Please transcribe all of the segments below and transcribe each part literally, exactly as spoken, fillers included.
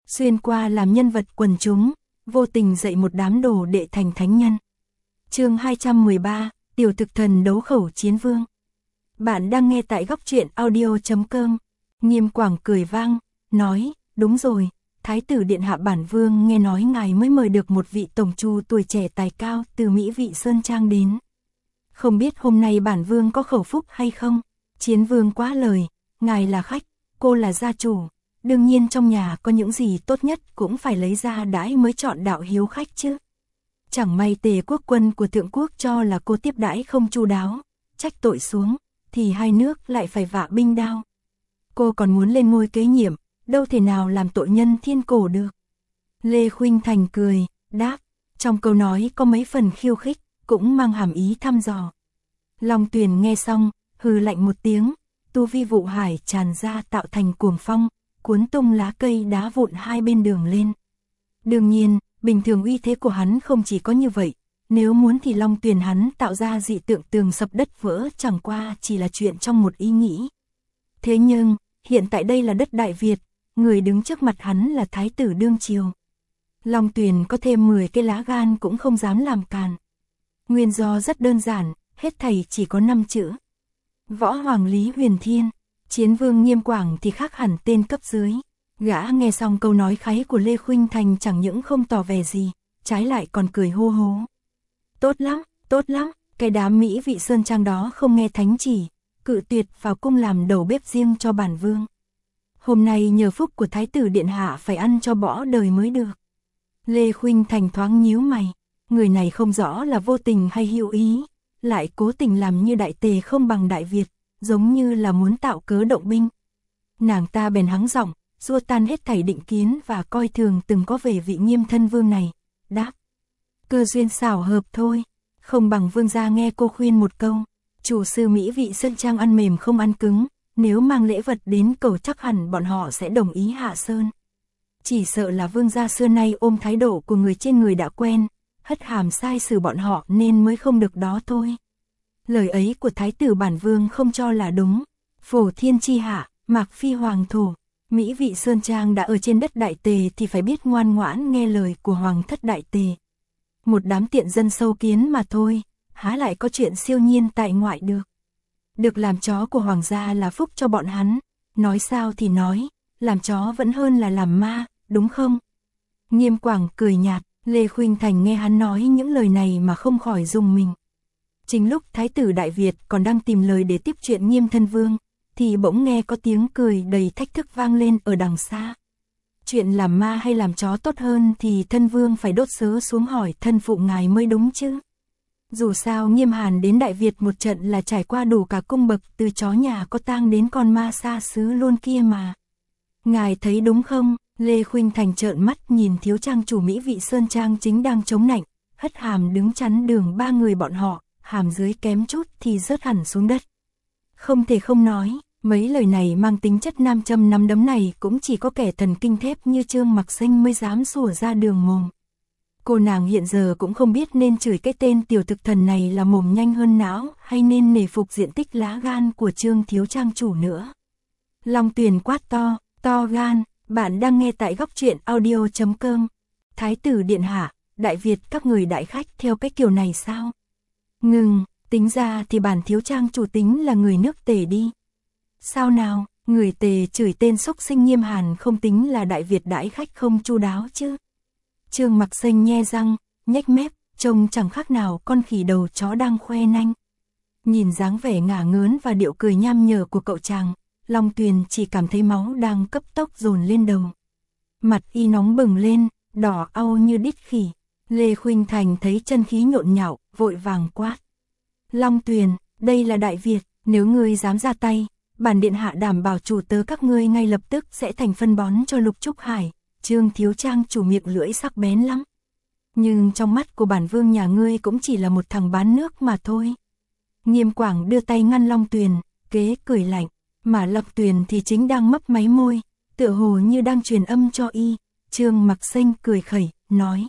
xuyên qua làm nhân vật quần chúng, vô tình dạy một đám đồ đệ thành thánh nhân. Chương hai trăm mười ba, Tiểu Thực Thần đấu khẩu chiến vương. Bạn đang nghe tại góc truyện audio chấm com. Nghiêm Quảng cười vang, nói, đúng rồi, Thái tử điện hạ bản vương nghe nói ngài mới mời được một vị tổng chu tuổi trẻ tài cao từ Mỹ Vị Sơn Trang đến. Không biết hôm nay bản vương có khẩu phúc hay không? Chiến vương quá lời, ngài là khách, cô là gia chủ, đương nhiên trong nhà có những gì tốt nhất cũng phải lấy ra đãi mới chọn đạo hiếu khách chứ. Chẳng may Tề quốc quân của thượng quốc cho là cô tiếp đãi không chu đáo, trách tội xuống, thì hai nước lại phải vạ binh đao. Cô còn muốn lên ngôi kế nhiệm, đâu thể nào làm tội nhân thiên cổ được. Lê Khuynh Thành cười, đáp, trong câu nói có mấy phần khiêu khích, cũng mang hàm ý thăm dò. Long Tuyền nghe xong, hừ lạnh một tiếng, tu vi vụ hải tràn ra tạo thành cuồng phong, cuốn tung lá cây đá vụn hai bên đường lên. Đương nhiên, bình thường uy thế của hắn không chỉ có như vậy, nếu muốn thì Long Tuyền hắn tạo ra dị tượng tường sập đất vỡ chẳng qua chỉ là chuyện trong một ý nghĩ. Thế nhưng, hiện tại đây là đất Đại Việt, người đứng trước mặt hắn là Thái tử đương triều. Long Tuyền có thêm mười cái lá gan cũng không dám làm càn. Nguyên do rất đơn giản, hết thảy chỉ có năm chữ. Võ Hoàng Lý Huyền Thiên, chiến vương Nghiêm Quảng thì khác hẳn tên cấp dưới. Gã nghe xong câu nói kháy của Lê Khuynh Thành chẳng những không tỏ vẻ gì, trái lại còn cười hô hố. Tốt lắm, tốt lắm, cái đám Mỹ Vị Sơn Trang đó không nghe thánh chỉ, cự tuyệt vào cung làm đầu bếp riêng cho bản vương. Hôm nay nhờ phúc của Thái tử điện hạ phải ăn cho bỏ đời mới được. Lê Khuynh Thành thoáng nhíu mày, người này không rõ là vô tình hay hữu ý, lại cố tình làm như Đại Tề không bằng Đại Việt, giống như là muốn tạo cớ động binh. Nàng ta bèn hắng giọng, xua tan hết thảy định kiến và coi thường từng có về vị Nghiêm thân vương này, đáp. Cơ duyên xảo hợp thôi, không bằng vương gia nghe cô khuyên một câu, chủ sư Mỹ Vị Sơn Trang ăn mềm không ăn cứng, nếu mang lễ vật đến cầu chắc hẳn bọn họ sẽ đồng ý hạ sơn. Chỉ sợ là vương gia xưa nay ôm thái độ của người trên người đã quen, hất hàm sai xử bọn họ nên mới không được đó thôi. Lời ấy của thái tử bản vương không cho là đúng. Phổ Thiên chi hạ, Mạc Phi hoàng thổ, Mỹ Vị Sơn Trang đã ở trên đất Đại Tề thì phải biết ngoan ngoãn nghe lời của hoàng thất Đại Tề. Một đám tiện dân sâu kiến mà thôi, há lại có chuyện siêu nhiên tại ngoại được. Được làm chó của hoàng gia là phúc cho bọn hắn, nói sao thì nói, làm chó vẫn hơn là làm ma, đúng không? Nghiêm Quảng cười nhạt, Lê Khuynh Thành nghe hắn nói những lời này mà không khỏi rùng mình. Chính lúc Thái tử Đại Việt còn đang tìm lời để tiếp chuyện Nghiêm thân vương, thì bỗng nghe có tiếng cười đầy thách thức vang lên ở đằng xa. Chuyện làm ma hay làm chó tốt hơn thì thân vương phải đốt sớ xuống hỏi thân phụ ngài mới đúng chứ. Dù sao Nghiêm Hàn đến Đại Việt một trận là trải qua đủ cả cung bậc từ chó nhà có tang đến con ma xa xứ luôn kia mà. Ngài thấy đúng không? Lê Khuynh Thành trợn mắt nhìn thiếu trang chủ Mỹ Vị Sơn Trang chính đang chống nạnh, hất hàm đứng chắn đường ba người bọn họ, hàm dưới kém chút thì rớt hẳn xuống đất. Không thể không nói, mấy lời này mang tính chất nam châm nắm đấm này cũng chỉ có kẻ thần kinh thép như Trương Mặc Sinh mới dám sủa ra đường mồm. Cô nàng hiện giờ cũng không biết nên chửi cái tên tiểu thực thần này là mồm nhanh hơn não hay nên nể phục diện tích lá gan của Trương thiếu trang chủ nữa. Long Tuyền quát to, to gan, bạn đang nghe tại góc truyện audio chấm com. Thái tử điện hạ, Đại Việt các người đại khách theo cái kiểu này sao? Ngừng, tính ra thì bản thiếu trang chủ tính là người nước Tề đi. Sao nào, người Tề chửi tên xúc sinh Nghiêm Hàn không tính là Đại Việt đãi khách không chu đáo chứ? Trương Mặc Sinh nhe răng, nhếch mép, trông chẳng khác nào con khỉ đầu chó đang khoe nanh. Nhìn dáng vẻ ngả ngớn và điệu cười nham nhở của cậu chàng, Long Tuyền chỉ cảm thấy máu đang cấp tốc dồn lên đầu. Mặt y nóng bừng lên, đỏ au như đít khỉ. Lê Khuynh Thành thấy chân khí nhộn nhạo, vội vàng quát. Long Tuyền, đây là Đại Việt, nếu ngươi dám ra tay, bản điện hạ đảm bảo chủ tớ các ngươi ngay lập tức sẽ thành phân bón cho Lục Trúc Hải. Trương thiếu trang chủ miệng lưỡi sắc bén lắm. Nhưng trong mắt của bản vương nhà ngươi cũng chỉ là một thằng bán nước mà thôi. Nghiêm Quảng đưa tay ngăn Long Tuyền, kế cười lạnh, mà Long Tuyền thì chính đang mấp máy môi, tựa hồ như đang truyền âm cho y. Trương Mặc Sinh cười khẩy, nói.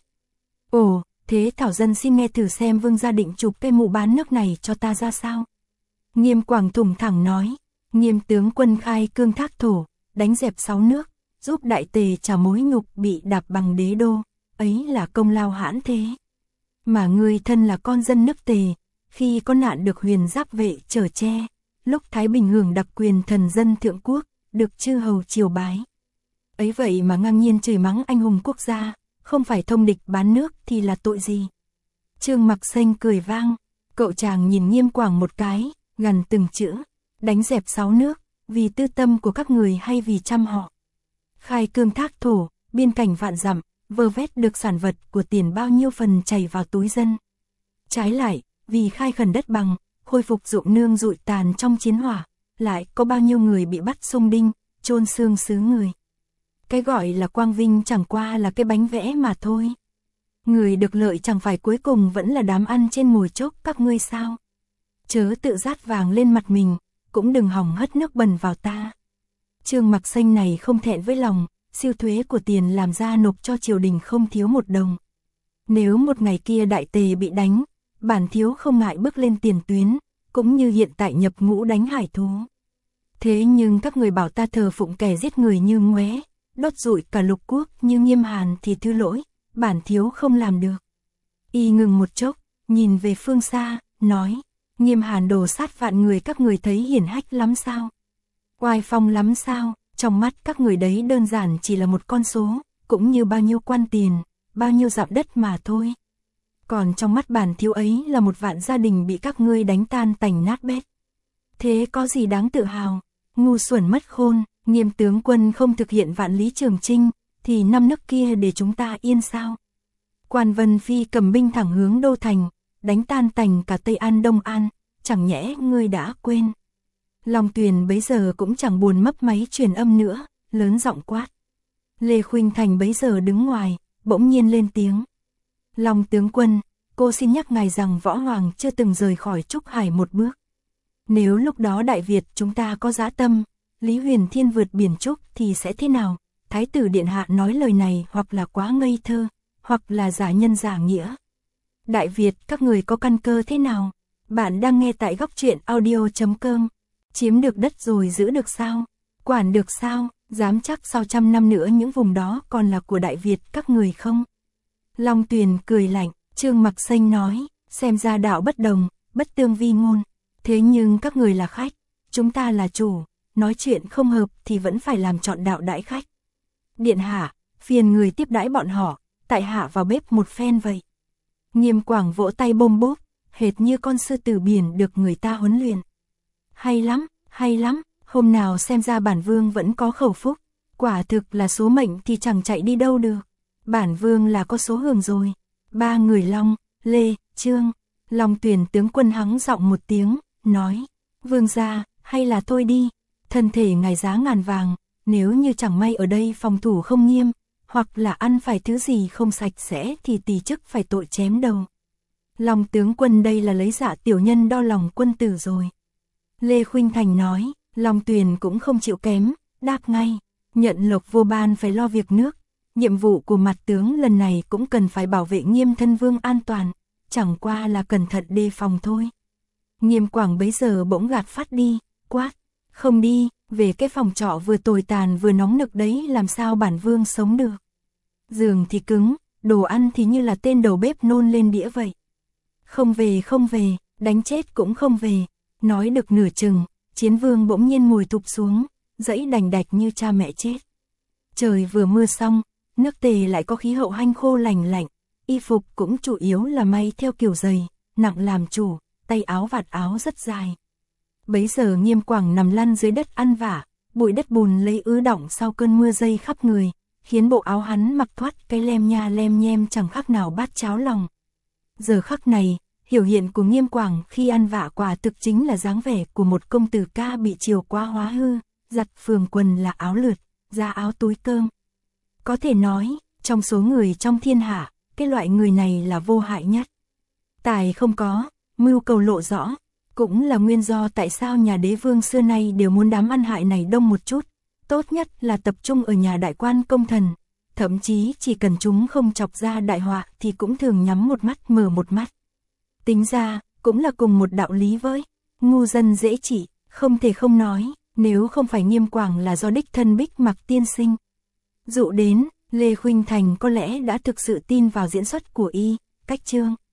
Ồ, thế Thảo Dân xin nghe thử xem vương gia định chụp cây mụ bán nước này cho ta ra sao. Nghiêm Quảng thủng thẳng nói, Nghiêm tướng quân khai cương thác thổ, đánh dẹp sáu nước, giúp đại tề trả mối nhục bị đạp bằng đế đô, ấy là công lao hãn thế. Mà ngươi thân là con dân nước Tề, khi có nạn được huyền giáp vệ chở che, lúc Thái Bình hưởng đặc quyền thần dân thượng quốc, được chư hầu triều bái. Ấy vậy mà ngang nhiên chửi mắng anh hùng quốc gia, không phải thông địch bán nước thì là tội gì? Trương Mặc Xanh cười vang, cậu chàng nhìn Nghiêm Quảng một cái, gằn từng chữ, đánh dẹp sáu nước, vì tư tâm của các người hay vì trăm họ. Khai cương thác thổ, biên cảnh vạn dặm, vơ vét được sản vật của tiền bao nhiêu phần chảy vào túi dân. Trái lại, vì khai khẩn đất bằng, khôi phục ruộng nương rụi tàn trong chiến hỏa, lại có bao nhiêu người bị bắt xung đinh, chôn xương xứ người. Cái gọi là quang vinh chẳng qua là cái bánh vẽ mà thôi. Người được lợi chẳng phải cuối cùng vẫn là đám ăn trên mồi chốc các ngươi sao? Chớ tự rát vàng lên mặt mình, cũng đừng hòng hất nước bẩn vào ta. Trương Mặc Xanh này không thẹn với lòng, siêu thuế của tiền làm ra nộp cho triều đình không thiếu một đồng. Nếu một ngày kia đại tề bị đánh, bản thiếu không ngại bước lên tiền tuyến, cũng như hiện tại nhập ngũ đánh hải thú. Thế nhưng các người bảo ta thờ phụng kẻ giết người như Ngoé, đốt rụi cả lục quốc như Nghiêm Hàn thì thứ lỗi, bản thiếu không làm được. Y ngừng một chốc, nhìn về phương xa, nói, Nghiêm Hàn đổ sát vạn người các người thấy hiển hách lắm sao? Oai phong lắm sao? Trong mắt các người đấy đơn giản chỉ là một con số, cũng như bao nhiêu quan tiền, bao nhiêu dặm đất mà thôi. Còn trong mắt bản thiếu ấy là một vạn gia đình bị các ngươi đánh tan tành nát bét. Thế có gì đáng tự hào? Ngu xuẩn mất khôn, Nghiêm tướng quân không thực hiện vạn lý trường chinh, thì năm nước kia để chúng ta yên sao? Quan Vân Phi cầm binh thẳng hướng Đô Thành, đánh tan tành cả Tây An Đông An, chẳng nhẽ ngươi đã quên. Long Tuyền bấy giờ cũng chẳng buồn mấp máy truyền âm nữa, lớn giọng quát. Lê Khuynh Thành bấy giờ đứng ngoài, bỗng nhiên lên tiếng. Long tướng quân, cô xin nhắc ngài rằng Võ Hoàng chưa từng rời khỏi Trúc Hải một bước. Nếu lúc đó Đại Việt chúng ta có dã tâm, Lý Huyền Thiên vượt biển Trúc thì sẽ thế nào? Thái tử điện hạ nói lời này hoặc là quá ngây thơ, hoặc là giả nhân giả nghĩa. Đại Việt các người có căn cơ thế nào? Bạn đang nghe tại góc truyện audio chấm com. Chiếm được đất rồi giữ được sao? Quản được sao? Dám chắc sau trăm năm nữa những vùng đó còn là của Đại Việt các người không? Long Tuyền cười lạnh, Trương Mặc Xanh nói, xem ra đạo bất đồng, bất tương vi ngôn. Thế nhưng các người là khách, chúng ta là chủ, nói chuyện không hợp thì vẫn phải làm chọn đạo đãi khách. Điện hạ, phiền người tiếp đãi bọn họ, tại hạ vào bếp một phen vậy. Nghiêm Quảng vỗ tay bôm bốp, hệt như con sư tử biển được người ta huấn luyện. Hay lắm, hay lắm, hôm nào xem ra bản vương vẫn có khẩu phúc, quả thực là số mệnh thì chẳng chạy đi đâu được. Bản vương là có số hưởng rồi. Ba người Long, Lê, Trương, Long Tuyền tướng quân hắng giọng một tiếng, nói, vương gia, hay là thôi đi, thân thể ngài giá ngàn vàng, nếu như chẳng may ở đây phòng thủ không nghiêm, hoặc là ăn phải thứ gì không sạch sẽ thì tỳ chức phải tội chém đầu. Long tướng quân đây là lấy dạ tiểu nhân đo lòng quân tử rồi. Lê Khuynh Thành nói, Long Tuyền cũng không chịu kém, đáp ngay, nhận lộc vô ban phải lo việc nước. Nhiệm vụ của mặt tướng lần này cũng cần phải bảo vệ Nghiêm thân vương an toàn, chẳng qua là cẩn thận đề phòng thôi. Nghiêm Quảng bấy giờ bỗng gạt phát đi, quát, không đi, về cái phòng trọ vừa tồi tàn vừa nóng nực đấy làm sao bản vương sống được. Giường thì cứng, đồ ăn thì như là tên đầu bếp nôn lên đĩa vậy. Không về không về, đánh chết cũng không về. Nói được nửa chừng, Chiến Vương bỗng nhiên ngồi thụp xuống, dãy đành đạch như cha mẹ chết. Trời vừa mưa xong, nước Tề lại có khí hậu hanh khô lành lạnh, y phục cũng chủ yếu là may theo kiểu dày, nặng làm chủ, tay áo vạt áo rất dài. Bấy giờ Nghiêm Quảng nằm lăn dưới đất ăn vả, bụi đất bùn lấy ứ đọng sau cơn mưa dây khắp người, khiến bộ áo hắn mặc thoát cái lem nha lem nhem chẳng khác nào bát cháo lòng. Giờ khắc này, hiểu hiện của Nghiêm Quảng khi ăn vạ quả thực chính là dáng vẻ của một công tử ca bị chiều quá hóa hư, giặt phường quần là áo lượt, ra áo túi cơm. Có thể nói, trong số người trong thiên hạ, cái loại người này là vô hại nhất. Tài không có, mưu cầu lộ rõ, cũng là nguyên do tại sao nhà đế vương xưa nay đều muốn đám ăn hại này đông một chút, tốt nhất là tập trung ở nhà đại quan công thần, thậm chí chỉ cần chúng không chọc ra đại họa thì cũng thường nhắm một mắt mở một mắt. Tính ra, cũng là cùng một đạo lý với, ngu dân dễ trị, không thể không nói, nếu không phải Nghiêm Quảng là do đích thân Bích Mặc tiên sinh. Dụ đến, Lê Khuynh Thành có lẽ đã thực sự tin vào diễn xuất của y, cách chương.